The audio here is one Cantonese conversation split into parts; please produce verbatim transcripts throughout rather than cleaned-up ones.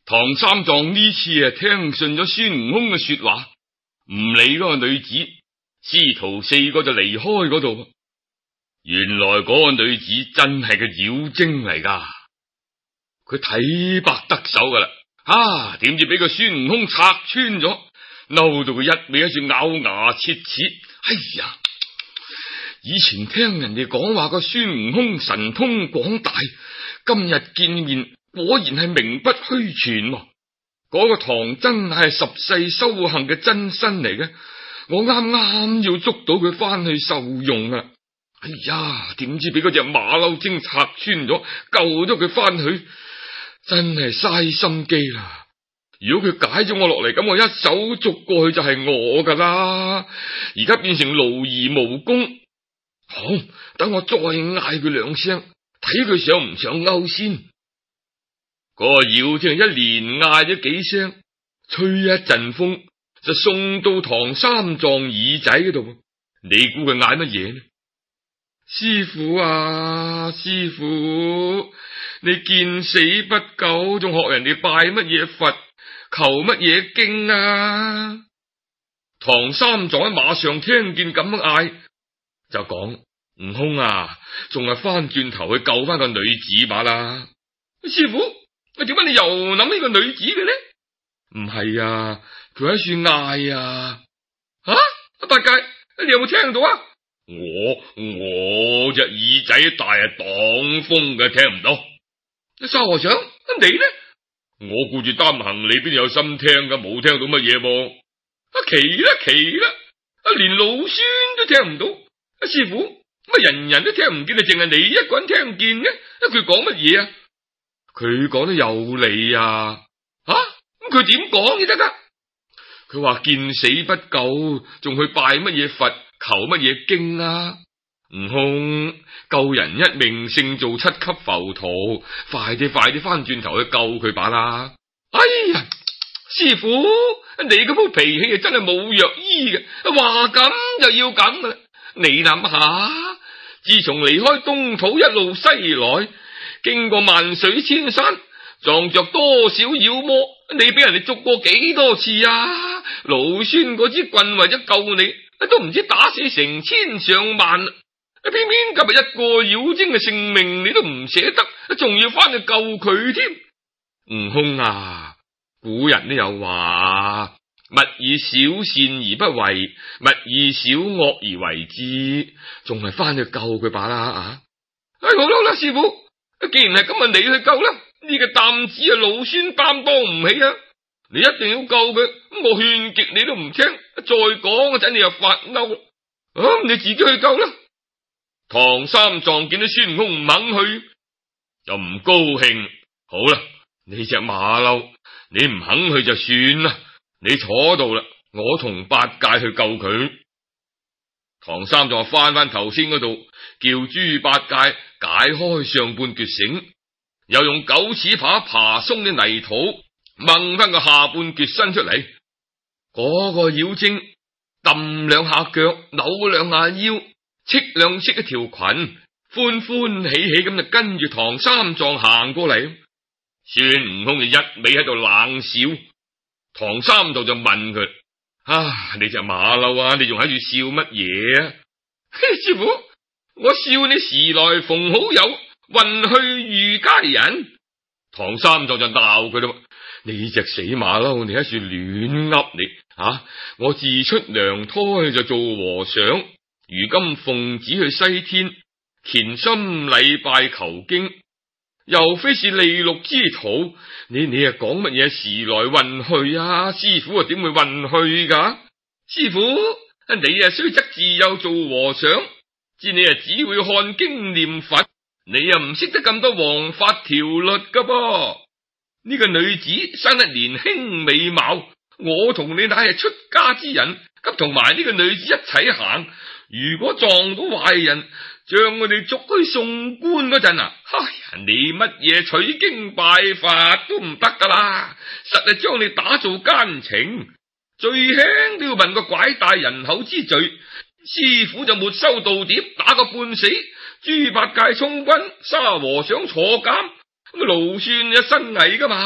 唐三藏呢次啊聽信咗孫悟空嘅說話，唔理嗰個女子，師徒四個就離開嗰度。原來嗰個女子真係個妖精嚟噶，佢睇白得手噶啦，啊，點知俾個孫悟空拆穿咗，嬲到佢一味喺度咬牙切齒。哎呀，以前聽人哋講話個孫悟空神通廣大，今日見面果然係名不虛傳喎。嗰個唐真係十世修行嘅真身嚟嘅，我啱啱要捉到佢翻去受用啊！哎呀，點知俾嗰隻馬騮精拆穿咗，救咗佢翻去，真係嘥心機啦！如果佢解咗我落嚟，咁我一手捉過去就係我噶啦。而家變成勞而無功，好，等我再嗌佢兩聲，睇佢上唔上鈎先。嗰個妖精一連嗌咗幾聲，吹一陣風就送到唐三藏耳仔嗰度。你估佢嗌乜嘢呢？師父啊，師父，你見死不救，仲學人哋拜乜嘢佛，求乜嘢經啊？唐三藏喺馬上聽見咁樣嗌，就講：悟空啊，仲係翻轉頭去救翻個女子把啦。師父，點解你又諗起個女子嘅呢？唔係啊，佢喺處嗌啊！吓、啊，八戒，你有冇聽到啊？我我隻耳仔大啊，擋風嘅，聽唔到。沙和尚，你呢？我顧住擔行李，邊有心聽噶？冇聽到乜嘢噃？啊，奇啦奇啦！啊，連老孫都聽唔到。啊，師父，乜人人都聽唔見，啊，淨係你一個人聽見嘅？佢講乜嘢啊？佢講得有理啊！吓，咁佢點講先得噶？佢話見死不救，仲去拜乜嘢佛，求乜嘢經啊？悟空，救人一命勝造七級浮屠，快啲快啲翻轉頭去救佢把啦！哎呀，師父，你嗰鋪脾氣真係冇藥醫嘅，話咁就要咁噶啦！你諗下，自從離開東土一路西來，經過萬水千山，撞着多少妖魔，你俾人哋捉過幾多次啊？老孫嗰支棍為咗救你，都唔知打死成千上萬，偏偏今日一個妖精嘅性命你都唔捨得，仲要翻去救佢添。悟空啊，古人都有話：勿以小善而不為，勿以小惡而為之。仲係翻去救佢把啦啊！哎，好啦好啦，師父，既然係咁啊，你去救啦。呢個擔子啊，老孫擔當唔起啊！你一定要救佢，我勸極你都唔聽，再講嗰陣你又發嬲啦。啊，你自己去救啦！唐三藏見到孫悟空唔肯去，又唔高興。好啦，你隻馬騮，你唔肯去就算啦，你坐度啦，我同八戒去救佢。唐三藏翻翻頭先嗰度，叫豬八戒解開上半橛繩，又用九齒耙爬鬆啲泥土，掹翻個下半橛身出嚟。嗰個妖精揼兩下腳，扭兩下腰，戚兩戚一條裙，歡歡喜喜咁就跟住唐三藏行過嚟。孫悟空就一味喺度冷笑。唐三藏就問佢：啊，你隻馬騮啊，你仲喺度笑乜嘢啊？師父，我笑你時來逢好友，運去遇佳人。唐三藏就鬧佢啦：你隻死馬騮，你喺處亂噏你啊！我自出娘胎就做和尚，如今奉旨去西天，虔心禮拜求經，又非是利祿之徒。你你啊講乜嘢時來運去啊？師父啊點會運去噶？師父，你啊雖則自幼做和尚，知你啊只會看經念佛，你啊唔識得咁多王法條律噶噃。呢個女子生得年輕美貌，我同你乃係出家之人，急同埋呢個女子一齊行，如果撞到壞人，將我哋捉去送官嗰陣啊，哎呀，你乜嘢取經拜法都唔得噶啦，實係將你打做奸情，最輕都要問個拐帶人口之罪。師父就沒收道碟，打個半死，豬八戒充軍，沙和尚坐監，咁勞孫一身危噶嘛，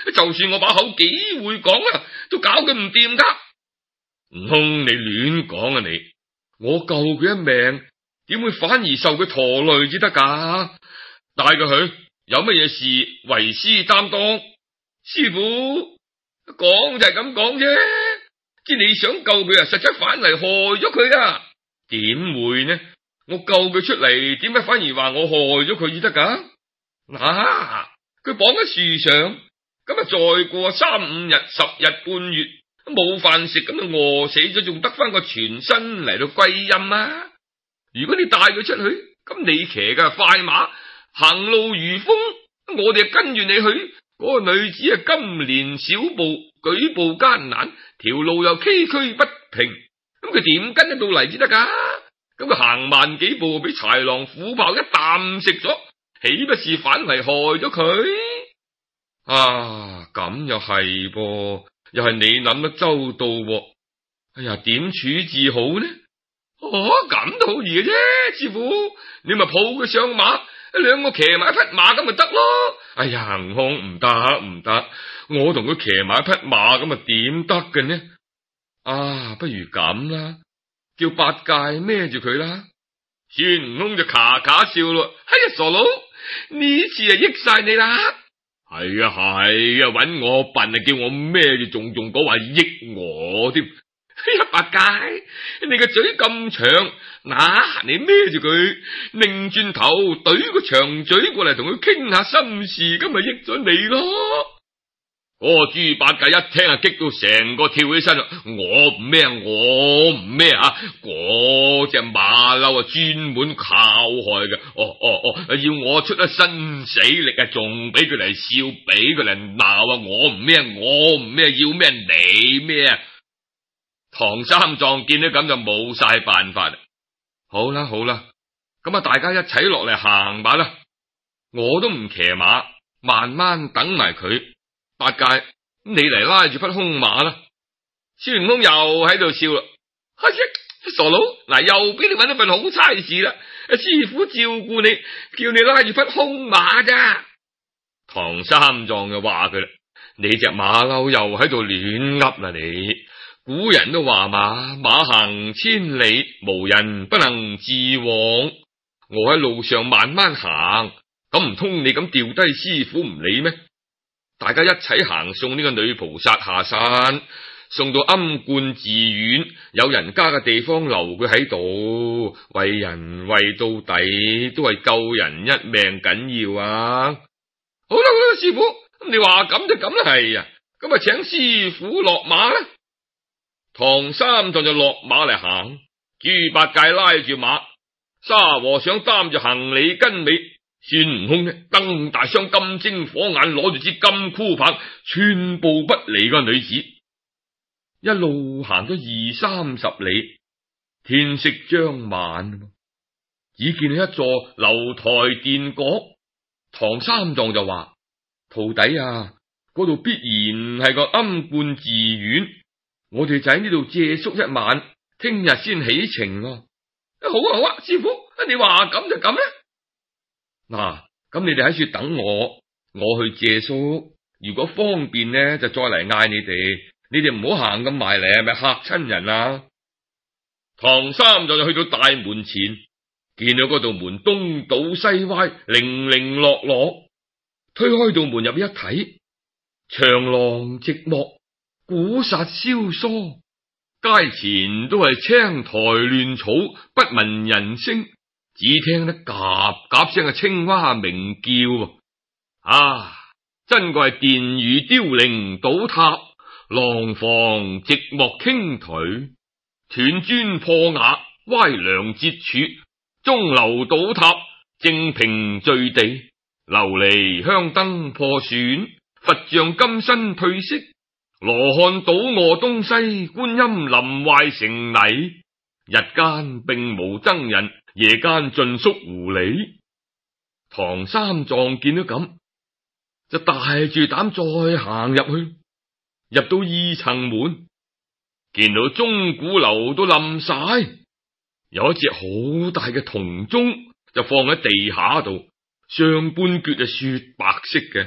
就算我把口幾會講啊，都搞佢唔掂噶。悟空，你亂講啊你！我救佢一命，點會反而受佢拖累至得噶？帶佢去，有乜嘢事為師擔當。師父講就係咁講啫，知你想救佢啊，實質反嚟害咗佢啊？點會呢？我救佢出嚟，點解反而話我害咗佢至得噶？嗱，佢綁喺樹上，咁啊再過三五日、十日半月，冇飯食，咁就餓死咗，仲得翻個全身嚟到歸陰啊！如果你帶佢出去，咁你騎嘅快馬，行路如風，我哋跟住你去。嗰、那個女子啊，金蓮小步，舉步艱難，條路又崎嶇不平，咁佢點跟得到嚟至得噶？咁佢行慢幾步，俾豺狼虎豹一啖食咗，豈不是反為害咗佢？啊，咁又係噃，又係你諗得周到喎。哎呀，點處置好呢？哦，咁都好易嘅啫，師父，你咪抱佢上馬，兩個騎埋一匹馬咁咪得咯。哎呀，悟空，唔得唔得，我同佢騎埋一匹馬咁啊點得嘅呢？啊，不如咁啦，叫八戒孭住佢啦。孫悟空就咔咔笑咯，哎呀，傻佬，呢次啊益晒你啦。係啊係啊，搵我笨啊，叫我孭住，仲仲講話益我添。哎呀，八戒，你個嘴咁長，嗱，你孭住佢，擰轉頭懟個長嘴過嚟同佢傾下心事，咁咪益咗你咯。嗰個豬八戒一聽啊，激到成個跳起身啦！我唔孭，我唔孭啊！嗰隻馬騮啊，專門靠害嘅。哦哦哦，要我出一身死力啊，仲俾佢嚟笑，俾佢嚟鬧啊！我唔孭，我唔孭，要咩你孭啊！唐三藏見到咁就冇晒辦法啦。好啦好啦，咁啊大家一齊落嚟行吧啦。我都唔騎馬，慢慢等埋佢。八戒，你嚟拉住匹空馬啦。孫悟空又喺度笑啦。哎呀，傻佬，嗱又俾你搵到份好差事啦。師父照顧你，叫你拉住匹空馬咋。唐三藏就話佢啦，你隻馬騮又喺度亂噏啦你。古人都話馬，馬行千里，無人不能自往。我喺路上慢慢行，咁唔通你咁掉低師父唔理咩？大家一齊行送呢個女菩薩下山，送到庵觀寺院，有人家嘅地方留佢喺度，為人為到底，都係救人一命緊要啊！好啦好啦，師父，你話咁就咁啦，係啊，咁啊請師父落馬啦。唐三藏就落馬嚟行，豬八戒拉住馬，沙和尚擔住行李跟尾。孫悟空呢，瞪大雙金睛火眼，攞住支金箍棒，寸步不離個女子。一路行咗二三十里，天色將晚，只見到一座樓台殿閣。唐三藏就話：徒弟啊，嗰度必然係個庵觀寺院，我哋就喺呢度借宿一晚，聽日先起程啊。好啊好啊，師父，你話咁就咁啦。嗱，咁、啊、你哋喺處等我，我去借宿。如果方便呢，就再嚟嗌你哋。你哋唔好行咁埋嚟，係咪嚇親人啊？唐三藏就去到大門前，見到嗰道門東倒西歪，零零落落。推開道門入一睇，長廊寂寞，古剎蕭疏，街前都係青苔亂草，不聞人聲。只聽得夾夾聲嘅青蛙鳴叫，啊！真怪係殿宇凋零倒塌，廊房寂寞傾頹，斷磚破瓦，歪梁折柱，鐘樓倒塌，正平墜地，琉璃香燈破損，佛像金身褪色，羅漢倒臥東西，觀音臨壞成泥，日間並無僧人，夜間盡宿狐狸。唐三藏見到咁，就大住膽再行入去。入到二層門，見到鐘鼓樓都冧晒，有一隻好大嘅銅鐘就放喺地下度，上半橛係雪白色嘅，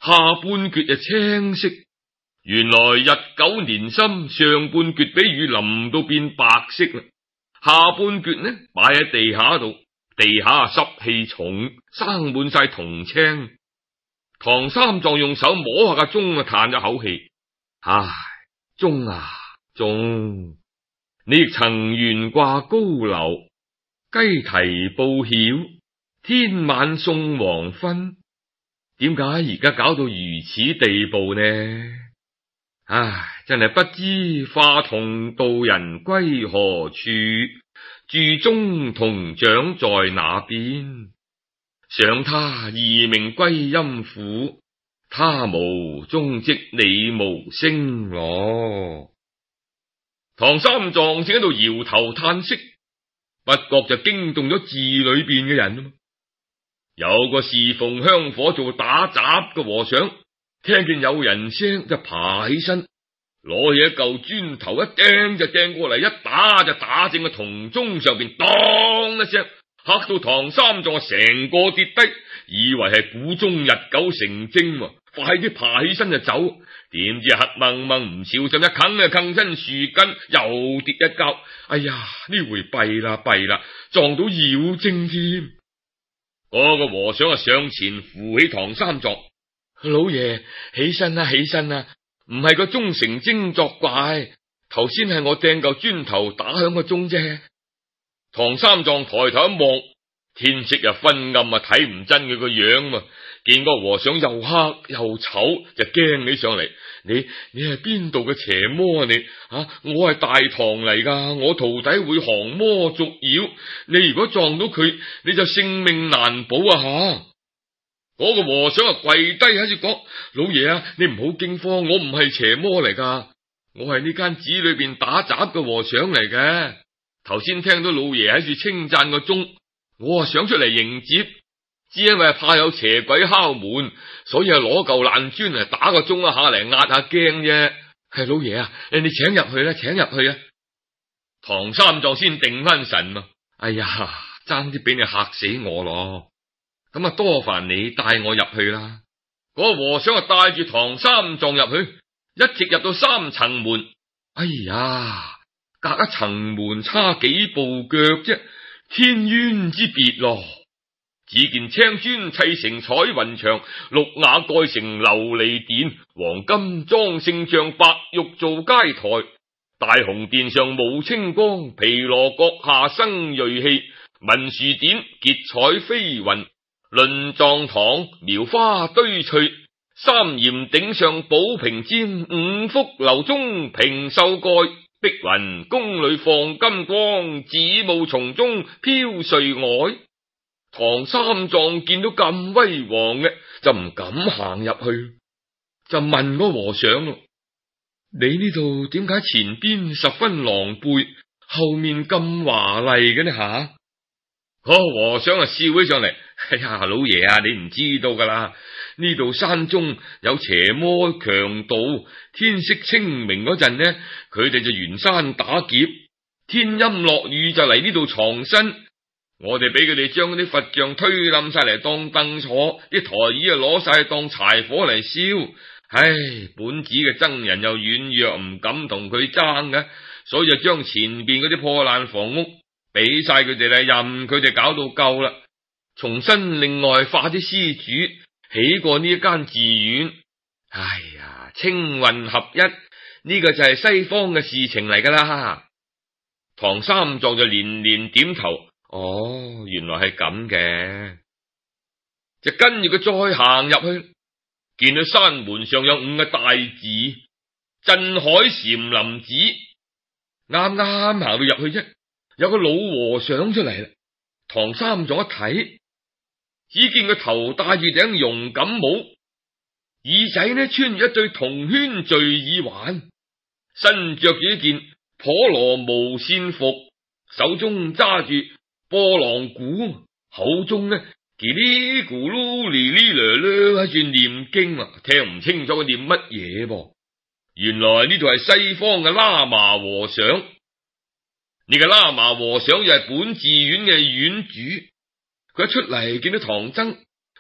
下半橛就青色。原來日久年深，上半橛俾雨淋到變白色啦，下半橛呢擺喺地下度，地下濕氣重，生滿晒銅青。唐三藏用手摸下個鐘啊，嘆咗口氣：唉，鐘啊鐘，你亦曾懸掛高樓，雞啼報曉，天晚送黃昏，點解而家搞到如此地步呢？唉，真係不知化銅道人歸何處，鑄鐘銅匠在哪邊？想他異命歸陰府，他無蹤跡你無聲咯。唐三藏正喺度搖頭嘆息，不覺就驚動咗寺裏邊嘅人啊！有個侍奉香火做打雜嘅和尚，聽見有人聲就爬起身，攞起一嚿磚頭一掟就掟過嚟，一打就打正個銅鐘上邊，當一聲，嚇到唐三藏成個跌低，以為係古鐘日久成精，快啲爬起身就走。點知黑掹掹唔小心一啃就啃親樹根，又跌一跤。哎呀，呢回弊啦弊啦，撞到妖精添。嗰個和尚啊上前扶起唐三藏：老爺起身啦起身啦，唔係個鐘成精作怪，頭先係我掟嚿磚頭打響個鐘啫。唐三藏抬頭一望，天色又昏暗啊，睇唔真佢個樣啊。見個和尚又黑又醜，就驚起上嚟。你你係邊度嘅邪魔啊你？啊，我係大唐嚟噶，我徒弟會降魔捉妖，你如果撞到佢，你就性命難保啊吓！嗰個和尚啊跪低喺度講：老爺啊，你唔好驚慌，我唔係邪魔嚟噶，我係呢間寺裏邊打雜嘅和尚嚟嘅。頭先聽到老爺喺度稱讚個鐘，我啊想出嚟迎接，只因為怕有邪鬼敲門，所以啊攞嚿爛磚嚟打個鐘一下嚟壓下驚啫。係老爺啊，你請入去啦，請入去啊！唐三藏先定翻神啊！哎呀，爭啲俾你嚇死我咯！咁啊，多煩你帶我入去啦。嗰個和尚啊帶住唐三藏入去，一直入到三層門。哎呀，隔一層門差幾步腳啫，天淵之別咯。只見青磚砌成彩雲牆，綠瓦蓋成琉璃殿，黃金裝聖像，白玉做階台。大紅殿上冒清光，毗羅閣下生瑞氣，文殊殿結彩飛雲，輪狀堂苗花堆翠，三檐頂上寶瓶尖，五福樓中平秀蓋，碧雲宮裏放金光，紫霧叢中飄瑞靄。唐三藏見到咁威煌嘅，就唔敢行入去，就問個和尚咯：你呢度點解前邊十分狼狽，後面咁華麗嘅呢吓？個和尚啊笑起上嚟：哎呀，老爺啊，你唔知道噶啦，呢度山中有邪魔強盜，天色清明嗰陣呢，佢哋就沿山打劫，天陰落雨就嚟呢度藏身。我哋俾佢哋將啲佛像推冧晒嚟當凳坐，啲台椅啊攞晒當柴火嚟燒。唉，本子嘅僧人又軟弱，唔敢同佢爭嘅，所以就將前邊嗰啲破爛房屋俾晒佢哋啦，任佢哋搞到夠啦，重新另外化啲施主起過呢一間寺院。哎呀，青雲合一，呢個就係西方嘅事情嚟噶啦。唐三藏就連連點頭。哦，原來係咁嘅，就跟住佢再行入去，見到山門上有五個大字：鎮海禪林寺。啱啱行到入去啫，有個老和尚出嚟啦。唐三藏一睇，只見佢頭戴住頂絨錦帽，耳仔呢穿住一對銅圈墜耳環，身着住一件婆羅無線服，手中揸住波浪鼓，口中呢嘰哩咕嚕哩哩啦啦喺住念經啊，聽唔清楚佢念乜嘢噃。原來呢度係西方嘅喇嘛和尚，呢個喇嘛和尚又係本寺院嘅院主。佢一出嚟見到唐僧，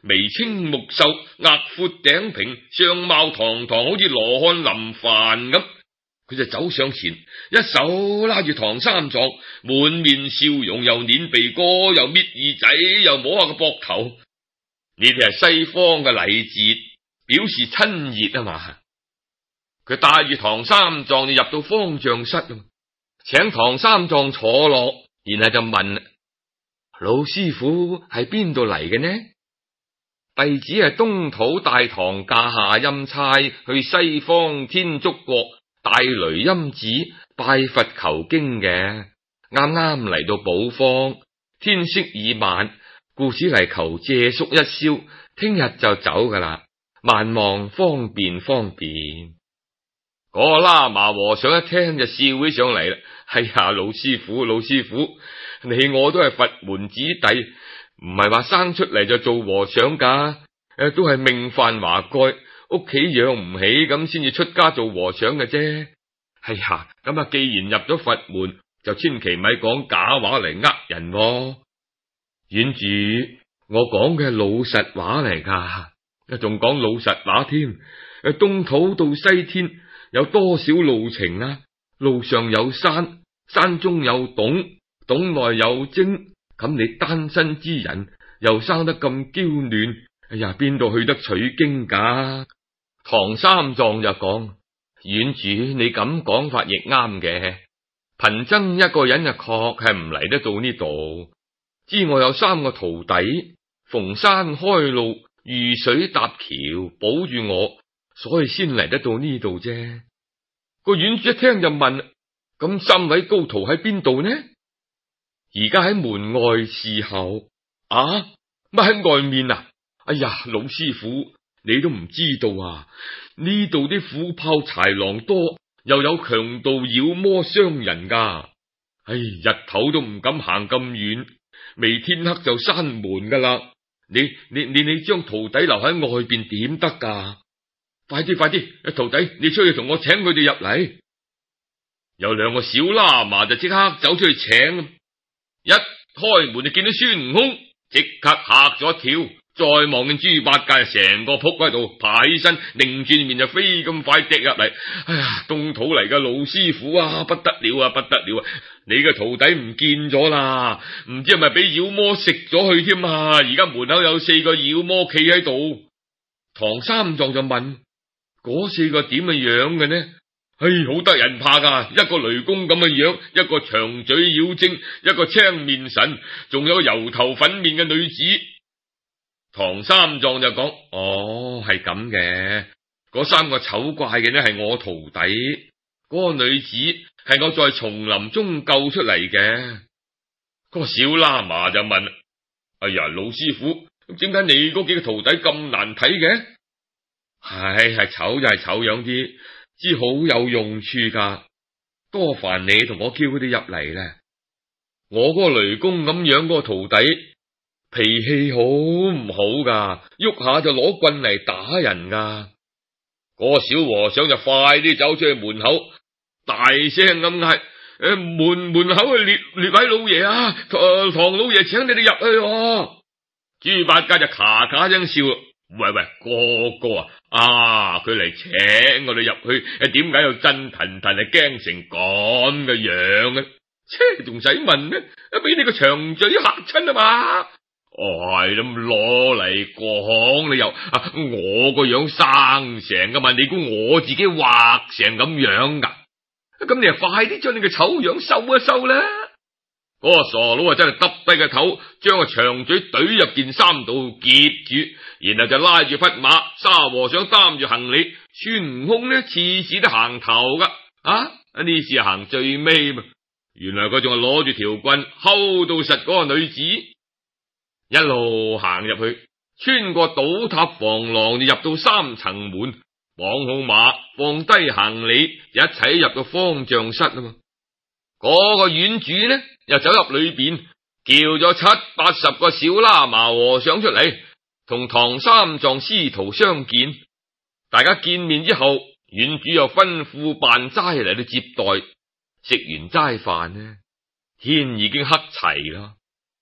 眉清目秀，額闊頂平，相貌堂堂，好似羅漢臨凡咁。佢就走上前，一手拉住唐三藏，滿面笑容，又捻鼻哥，又搣耳仔，又摸下個膊頭。呢啲係西方嘅禮節，表示親熱啊嘛。佢帶住唐三藏就入到方丈室，請唐三藏坐落，然後就問：老師傅係邊度嚟嘅呢？弟子係東土大唐駕下欽差，去西方天竺國大雷音寺拜佛求經嘅，啱啱嚟到寶方，天色已晚，故此嚟求借宿一宵，聽日就走噶啦，萬望方便方便。嗰個喇嘛和尚一聽就笑起上嚟啦。哎呀，老師傅老師傅，你我都係佛門子弟，唔係話生出嚟就做和尚噶，誒都係命犯華蓋，屋企養唔起咁先至出家做和尚嘅啫。哎呀，咁啊，既然入咗佛門，就千祈咪講假話嚟呃人喎。院主，我講嘅係老實話嚟噶，仲講老實話添。誒，東土到西天有多少路程啊？路上有山，山中有洞，洞內有精。咁你單身之人又生得咁嬌嫩，哎呀，邊度去得取經噶？唐三藏就講：院主，你咁講法亦啱嘅。貧僧一個人啊，確係唔嚟得到呢度。知我有三個徒弟，逢山開路，遇水搭橋，保住我，所以先嚟得到呢度啫。個院主一聽就問：咁三位高徒喺邊度呢？而家喺門外侍候。啊，乜喺外面啊？哎呀，老師傅，你都唔知道啊！呢度啲虎豹豺狼多，又有強盜妖魔傷人噶。唉，日頭都唔敢行咁遠，未天黑就閂門噶啦。你你你你將徒弟留喺外邊點得噶？快啲快啲，徒弟你出去同我請佢哋入嚟。有兩個小喇嘛就即刻走出去請，一開門就見到孫悟空，即刻嚇咗一跳。再望見豬八戒成個仆喺度，爬起身，擰轉面就飛咁快跌入嚟。哎呀，東土嚟嘅老師傅啊，不得了啊，不得了啊！你嘅徒弟唔見咗啦，唔知係咪俾妖魔食咗去添啊？而家門口有四個妖魔企喺度。唐三藏就問：嗰四個點嘅樣嘅呢？唉，好得人怕噶，一個雷公咁嘅樣，一個長嘴妖精，一個青面神，仲有個油頭粉面嘅女子。唐三藏就講：哦，係咁嘅，嗰三個醜怪嘅呢係我徒弟，嗰個女子係我在叢林中救出嚟嘅。嗰個小喇嘛就問：哎呀，老師傅，點解你嗰幾個徒弟咁難睇嘅？係係醜就係醜樣啲，知好有用處噶，多煩你同我叫佢哋入嚟啦。我嗰個雷公咁樣嗰個徒弟，脾氣好唔好噶？喐下就攞棍嚟打人噶。嗰個小和尚就快啲走出去門口，大聲咁嗌：誒，門門口嘅列列位老爺啊，唐老爺請你哋入去啊。豬八戒就咔咔聲笑：喂喂，哥哥啊，啊，佢嚟請我哋入去，誒，點解又震騰騰，係驚成咁嘅樣嘅？切，仲使問呢？俾你個長嘴嚇親啊嘛！係咁攞嚟講，你又啊，我個樣生成噶嘛？你估我自己畫成咁樣噶？咁你啊，快啲將你個醜樣收一收啦！嗰個傻佬啊，真係耷低個頭，將個長嘴懟入件衫度夾住，然後就拉住匹馬，沙和尚擔住行李，孫悟空呢次次都行頭噶，啊呢次行最尾嘛。原來佢仲係攞住條棍，睺到實嗰個女子。一路行入去，穿過倒塌房廊，就入到三層門，綁好馬，放低行李，一齊入到方丈室啊嘛。嗰個院主呢，又走入裏邊，叫咗七八十個小喇嘛和尚出嚟，同唐三藏師徒相見。大家見面之後，院主又吩咐辦齋嚟到接待。食完齋飯呢，天已經黑齊啦。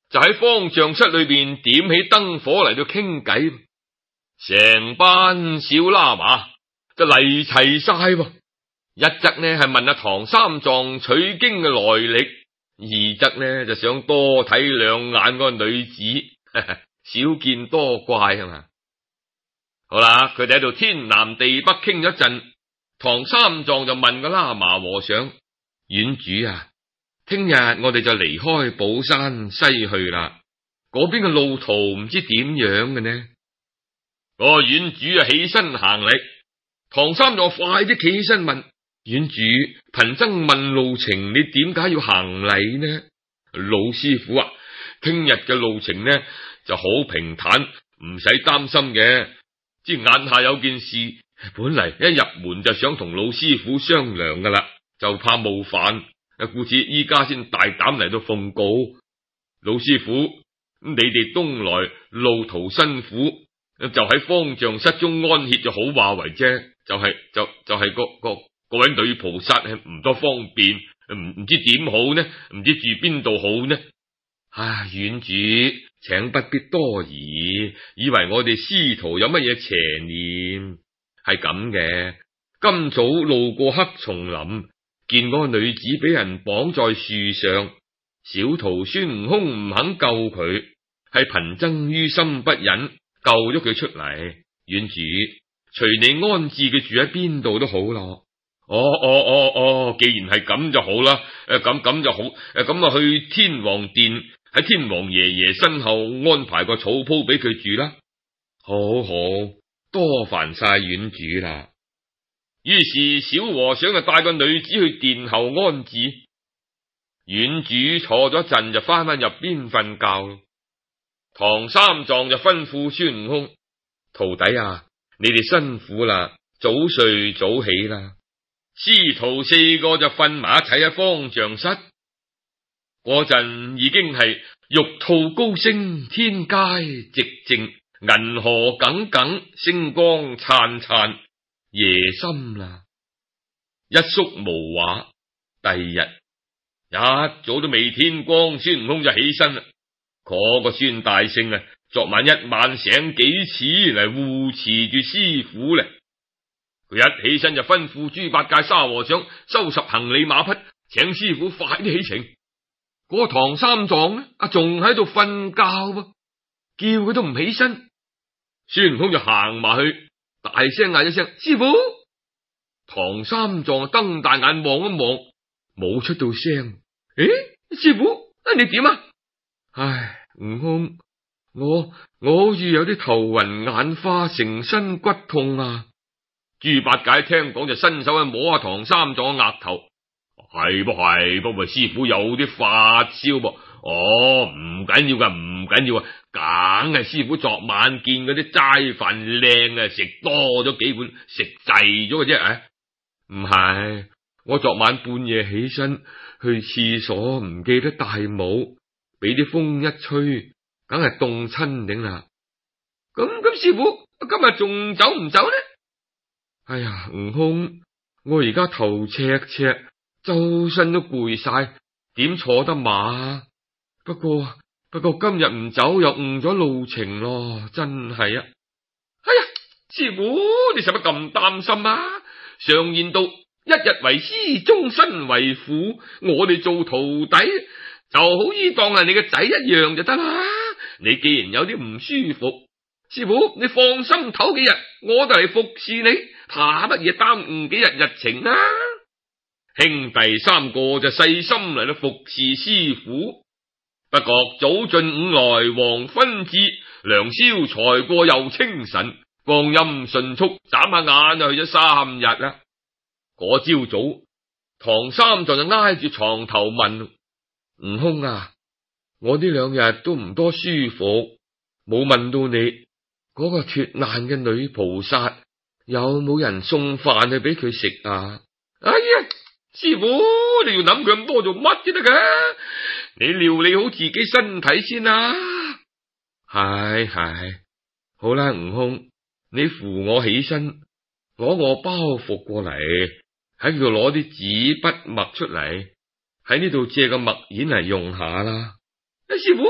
就喺方丈室裏邊點起燈火嚟到傾偈，成班小喇嘛就嚟齊晒喎。一則呢係問阿唐三藏取經嘅來歷，二則呢就想多睇兩眼嗰個女子，呵呵，少見多怪啊嘛。好啦，佢哋喺度天南地北傾咗一陣，唐三藏就問個喇嘛和尚：院主啊，聽日我哋就離開寶山西去啦，嗰邊嘅路途唔知點樣嘅呢？個院主啊起身行禮，唐三藏快啲企起身問：院主，貧僧問路程，你點解要行禮呢？老師傅啊，聽日嘅路程呢就好平坦，唔使擔心嘅。即眼下有件事，本嚟一入門就想同老師傅商量噶啦，就怕冒犯，故此依家先大膽嚟到奉告。老師傅，你哋東來路途辛苦，就喺方丈室中安歇就好話為啫，就係、是、就就係、是、個個各位女菩薩係唔多方便，唔唔知點好呢？唔知住邊度好呢？唉，院主，請不必多疑，以為我哋師徒有乜嘢邪念？係咁嘅，今早路過黑叢林，見嗰個女子俾人綁在樹上，小徒孫悟空唔肯救佢，係貧僧於心不忍，救咗佢出嚟。院主，隨你安置佢住喺邊度都好咯。哦哦哦哦，既然係咁就好啦，誒咁咁就好，誒咁啊去天王殿，喺天王爺爺身後安排個草鋪俾佢住啦。好好，多煩晒院主啦。於是小和尚就帶個女子去殿後安置，院主坐咗陣就翻返入邊瞓覺。唐三藏就吩咐孫悟空：徒弟啊，你哋辛苦啦，早睡早起啦。師徒四個就瞓埋一齊喺方丈室。嗰陣已經係玉兔高升，天階寂靜，銀河耿耿，星光燦燦，夜深啦。一宿無話。第二日一早都未天光，孫悟空就起身啦。嗰個孫大聖啊，昨晚一晚醒幾次嚟護持住師傅咧。佢一起身就吩咐豬八戒、沙和尚收拾行李馬匹，請師傅快啲起程。嗰個唐三藏呢，啊仲喺度瞓覺噃，叫佢都唔起身。孫悟空就行埋去，大聲嗌一聲：師傅！唐三藏瞪大眼望一望，冇出到聲。誒，師傅，啊你點啊？唉，悟空，我我好似有啲頭暈眼花，成身骨痛啊！豬八戒聽講就伸手去摸下唐三藏嘅額頭，係噃係噃，咪師傅有啲發燒噃。哦，唔緊要噶，唔緊要啊，梗係師傅昨晚見嗰啲齋飯靚啊，食多咗幾碗，食滯咗嘅啫。唉，唔係，我昨晚半夜起身去廁所，唔記得戴帽，俾啲風一吹，梗係凍親頂啦。咁咁，師傅今日仲走唔走呢？哎呀，悟空，我而家頭赤赤，周身都攰晒，點坐得馬？不過不過今日唔走又誤咗路程咯，真係啊！哎呀，師傅，你使乜咁擔心啊？常言道，一日為師，終身為父。我哋做徒弟就好似當係你嘅仔一樣就得啦。你既然有啲唔舒服，師傅你放心唞幾日，我就嚟服侍你，怕乜嘢耽誤幾日日程啊？兄弟三個就細心嚟到服侍師傅。不覺早進午來黃昏至，良宵才過又清晨，光陰迅速，眨下眼就去咗三日啦。嗰朝早，唐三藏就挨住床頭問悟空啊，我呢兩日都唔多舒服，冇問到你嗰個脫難嘅女菩薩有冇人送飯去俾佢食啊？哎呀，師傅，你要諗佢咁多做乜啫得噶？你料理好自己身體先啦。係係，好啦，悟空，你扶我起身，攞我包袱過嚟，喺度攞啲紙筆墨出嚟，喺呢度借個墨硯嚟用下啦。師傅，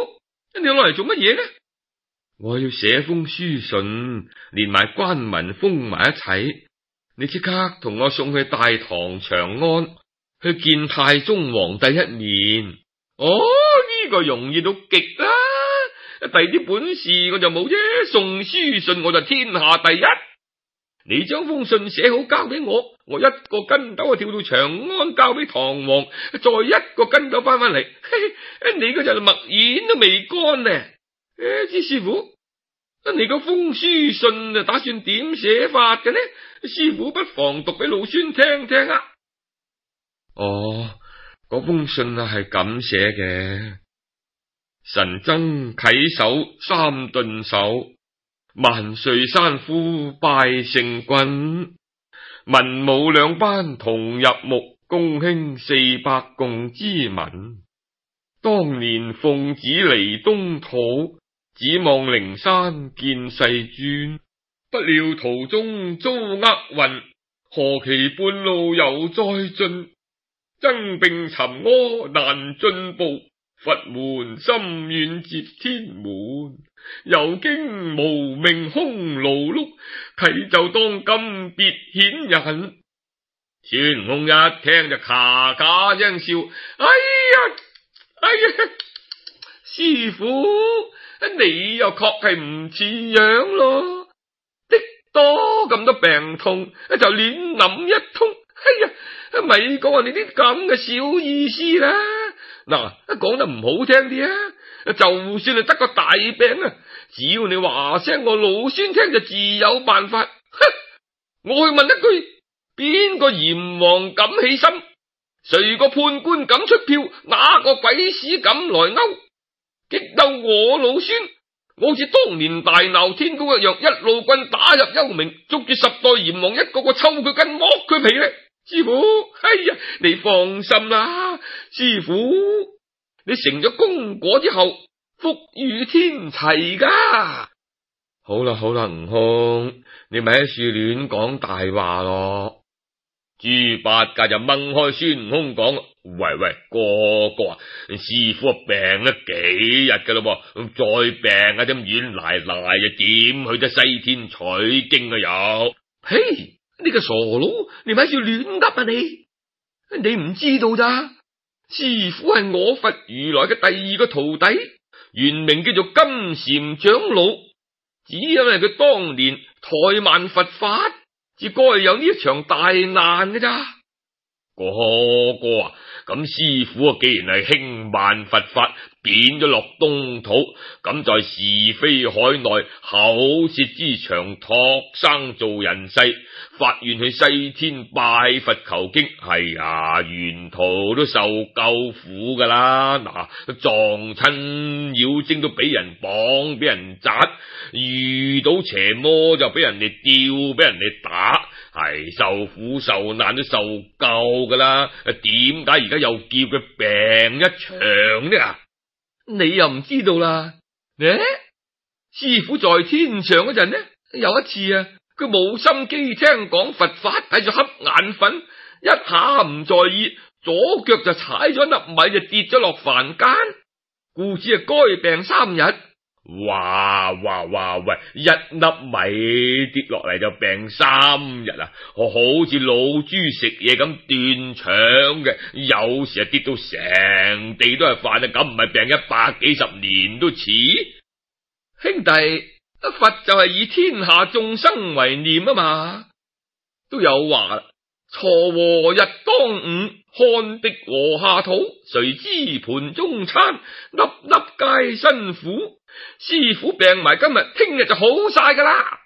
你攞嚟做乜嘢呢？我要寫封書信，連埋關文封埋一齊。你即刻同我送去大唐長安，去見太宗皇帝一面。哦，呢個容易到極啦！第啲本事我就冇啫，送書信我就天下第一。你將封信寫好交俾我，我一個跟斗就跳到長安交俾唐王，再一個跟斗翻返嚟。你嗰陣墨硯都未乾呢。誒，知師傅，你嗰封書信啊，打算點寫法嘅呢？師傅不妨讀俾老孫聽聽啊。哦，嗰封信啊係咁寫嘅：神僧稽首三頓首，萬歲山夫拜聖君，文武兩班同入目，公卿四百共之文。當年奉旨嚟東土，指望靈山見世尊，不料途中遭厄運，何其半路又再進，僧並尋柯難進步，佛門深遠接天門，又經無名空勞碌，啟奏當今別顯人。孫悟空一聽就咔咔聲笑，哎呀哎呀，師傅你又確係唔似樣咯，的多咁多病痛就亂諗一通。哎呀，咪講你啲咁嘅小意思啦。嗱，講得唔好聽啲啊，就算係得個大病啊，只要你話聲我老孫聽就自有辦法。哼，我去問一句，邊個閻王敢起心？誰個判官敢出票？哪個鬼使敢來勾？激鬥我老孫，我好似當年大鬧天宮一樣，一路棍打入幽冥，捉住十代閻王，一個個抽佢筋，剝佢皮咧。師傅，哎呀，你放心啦，師傅，你成咗功果之後，福與天齊噶。好啦好啦，悟空，你咪喺處亂講大話咯。豬八戒就掹開孫悟空講：喂喂，哥哥啊，師傅病咗幾日噶咯，再病啊，點軟賴賴啊，點去得西天取經啊又？嘿，呢個傻佬，你咪喺處亂噏啊你！你唔知道咋？師傅係我佛如來嘅第二個徒弟，原名叫做金蟬長老，只因為佢當年怠慢佛法，至該有呢一場大難嘅咋。哥哥啊，咁師傅啊，既然係輕慢佛法，貶咗落東土，咁在是非海內口舌之長托生做人世，發願去西天拜佛求經，係啊，沿途都受夠苦噶啦。嗱，撞親妖精都俾人綁，俾人砸，遇到邪魔就俾人哋吊，俾人哋打，係受苦受難都受夠噶啦。點解而家又叫佢病一場呢？你又唔知道啦？誒，師傅在天上嗰陣呢，有一次啊，佢冇心機聽講佛法，睇住瞌眼瞓，一下唔在意，左腳就踩咗粒米就跌咗落凡間，故此啊該病三日。哇哇哇喂，一粒米跌落嚟就病三日啊！我好似老豬食嘢咁斷腸嘅，有時啊跌到成地都係飯啊，咁唔係病一百幾十年都似。兄弟，佛就係以天下眾生為念啊嘛，都有話啦，鋤禾日當午，汗滴禾下土，誰知盤中餐，粒粒皆辛苦。師傅病埋今日，聽日就好晒噶啦。